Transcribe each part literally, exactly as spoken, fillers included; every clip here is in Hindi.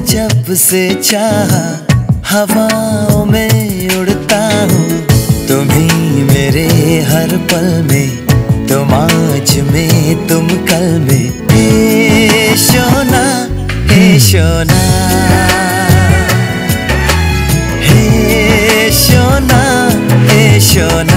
जब से चाहा हवाओं में उड़ता हूँ। तुम ही मेरे हर पल में, तुम आज में तुम कल में। हे सोना हे सोना, हे सोना हे सोना।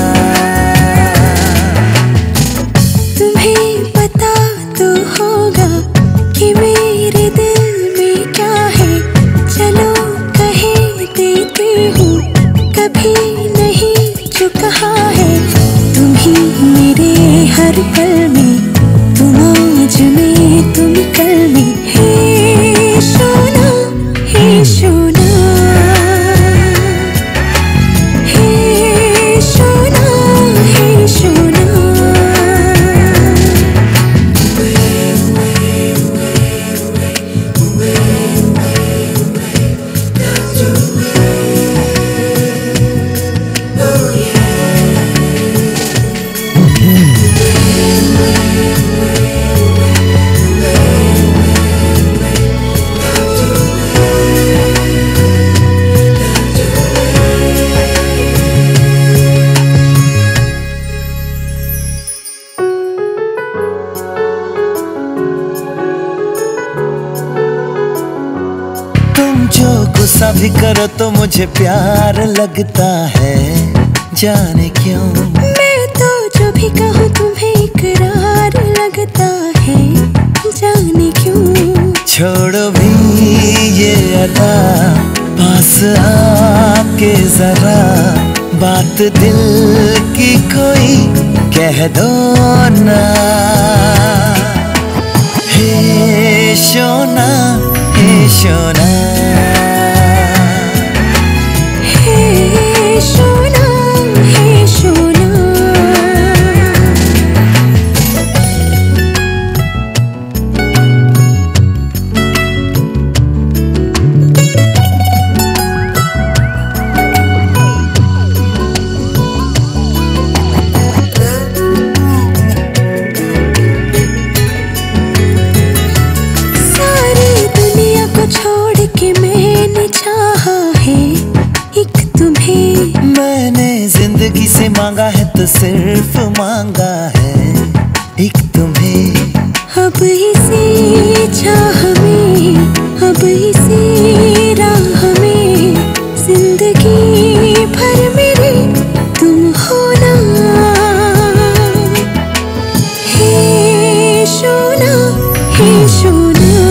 तुम्हें पता तो होगा कि मेरे दिल में क्या है। चलो कहे देती हूँ, कभी नहीं जो कहा है। तुम ही मेरे हर पल में, तुम आज में तुम कल में। हे सोना हे सोना, हे सोना हे सोना। जो गुस्सा भी करो तो मुझे प्यार लगता है, जाने क्यों। मैं तो जो भी कहूँ तुम्हें इकरार लगता है, जाने क्यों। छोड़ो भी ये अदा, पास आके जरा बात दिल की कोई कह दो ना। हे सोना हे सोना, हे सोना हे सोना। छोड़ के मैंने चाहा है एक तुम्हें। मैंने जिंदगी से मांगा है तो सिर्फ मांगा है एक तुम्हें। अब इसी चाह में, अब इसी राह में, जिंदगी भर मेरे तुम होना। हे सोना हे सोना,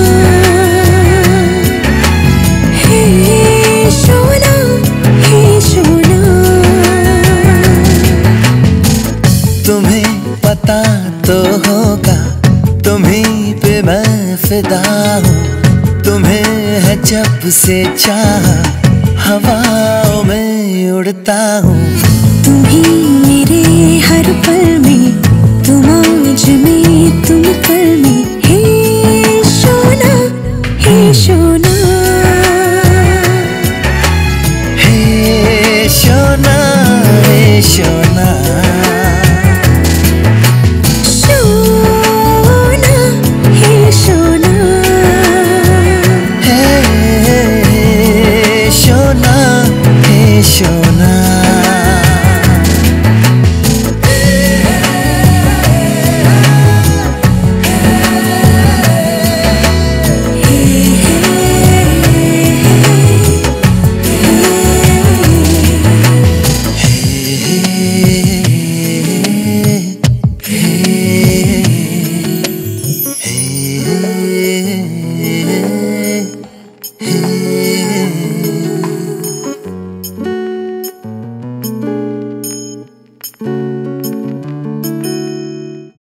पता तो होगा तुम्हीं पे मैं फिदा हूँ। तुम्हें है जब से चाहा हवाओं में उड़ता हूँ। तुम ही मेरे हर पल में, तुम आज में तुम कल में।